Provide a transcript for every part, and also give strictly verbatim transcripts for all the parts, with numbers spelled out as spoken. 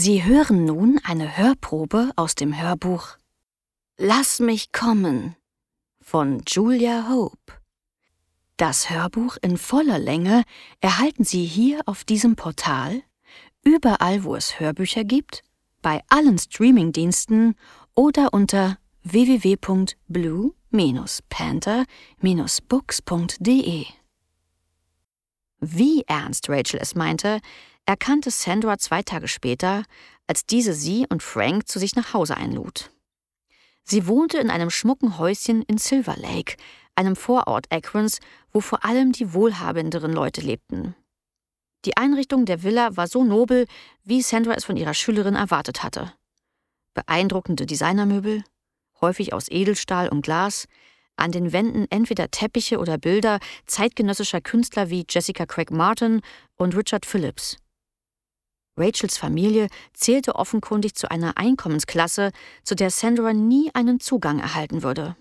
Sie hören nun eine Hörprobe aus dem Hörbuch »Lass mich kommen« von Julia Hope. Das Hörbuch in voller Länge erhalten Sie hier auf diesem Portal, überall wo es Hörbücher gibt, bei allen Streamingdiensten oder unter w w w punkt blue panther books punkt d e. Wie ernst Rachel es meinte, erkannte Sandra zwei Tage später, als diese sie und Frank zu sich nach Hause einlud. Sie wohnte in einem schmucken Häuschen in Silver Lake, einem Vorort Akrons, wo vor allem die wohlhabenderen Leute lebten. Die Einrichtung der Villa war so nobel, wie Sandra es von ihrer Schülerin erwartet hatte. Beeindruckende Designermöbel, häufig aus Edelstahl und Glas, an den Wänden entweder Teppiche oder Bilder zeitgenössischer Künstler wie Jessica Craig Martin und Richard Phillips. Rachels Familie zählte offenkundig zu einer Einkommensklasse, zu der Sandra nie einen Zugang erhalten würde.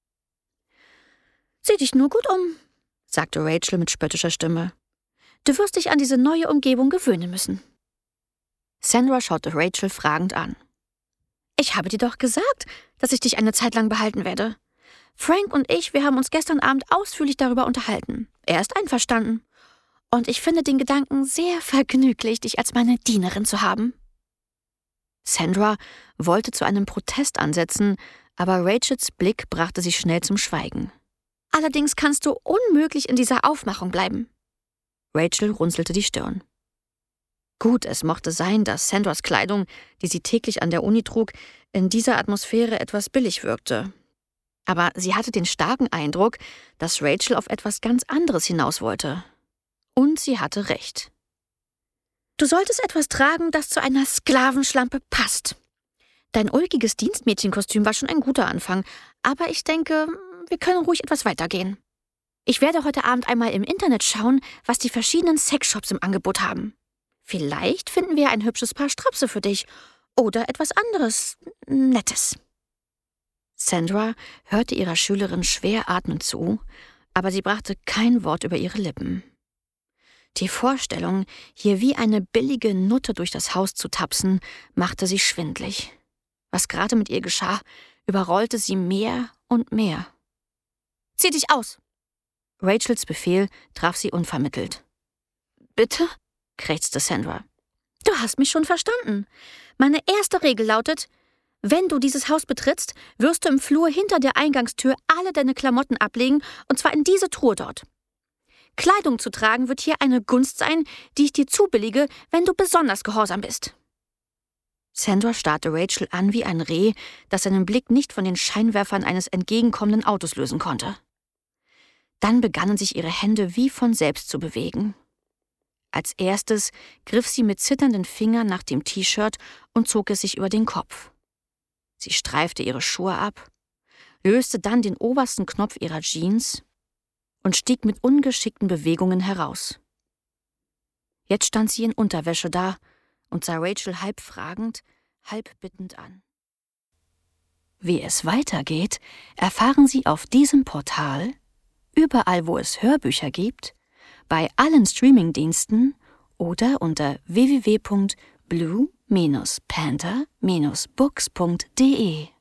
»Sieh dich nur gut um«, sagte Rachel mit spöttischer Stimme. »Du wirst dich an diese neue Umgebung gewöhnen müssen.« Sandra schaute Rachel fragend an. »Ich habe dir doch gesagt, dass ich dich eine Zeit lang behalten werde. Frank und ich, wir haben uns gestern Abend ausführlich darüber unterhalten. Er ist einverstanden. Und ich finde den Gedanken sehr vergnüglich, dich als meine Dienerin zu haben.« Sandra wollte zu einem Protest ansetzen, aber Rachels Blick brachte sie schnell zum Schweigen. »Allerdings kannst du unmöglich in dieser Aufmachung bleiben.« Rachel runzelte die Stirn. Gut, es mochte sein, dass Sandras Kleidung, die sie täglich an der Uni trug, in dieser Atmosphäre etwas billig wirkte. Aber sie hatte den starken Eindruck, dass Rachel auf etwas ganz anderes hinaus wollte. Und sie hatte recht. »Du solltest etwas tragen, das zu einer Sklavenschlampe passt. Dein ulkiges Dienstmädchenkostüm war schon ein guter Anfang, aber ich denke, wir können ruhig etwas weitergehen. Ich werde heute Abend einmal im Internet schauen, was die verschiedenen Sexshops im Angebot haben. Vielleicht finden wir ein hübsches Paar Strapse für dich oder etwas anderes Nettes.« Sandra hörte ihrer Schülerin schwer atmend zu, aber sie brachte kein Wort über ihre Lippen. Die Vorstellung, hier wie eine billige Nutte durch das Haus zu tapsen, machte sie schwindlig. Was gerade mit ihr geschah, überrollte sie mehr und mehr. »Zieh dich aus!« Rachels Befehl traf sie unvermittelt. »Bitte?« krächzte Sandra. »Du hast mich schon verstanden. Meine erste Regel lautet, wenn du dieses Haus betrittst, wirst du im Flur hinter der Eingangstür alle deine Klamotten ablegen, und zwar in diese Truhe dort. Kleidung zu tragen wird hier eine Gunst sein, die ich dir zubillige, wenn du besonders gehorsam bist.« Sandra starrte Rachel an wie ein Reh, das seinen Blick nicht von den Scheinwerfern eines entgegenkommenden Autos lösen konnte. Dann begannen sich ihre Hände wie von selbst zu bewegen. Als erstes griff sie mit zitternden Fingern nach dem T-Shirt und zog es sich über den Kopf. Sie streifte ihre Schuhe ab, löste dann den obersten Knopf ihrer Jeans und stieg mit ungeschickten Bewegungen heraus. Jetzt stand sie in Unterwäsche da und sah Rachel halb fragend, halb bittend an. Wie es weitergeht, erfahren Sie auf diesem Portal, überall wo es Hörbücher gibt, bei allen Streamingdiensten oder unter w w w punkt blue panther books punkt d e.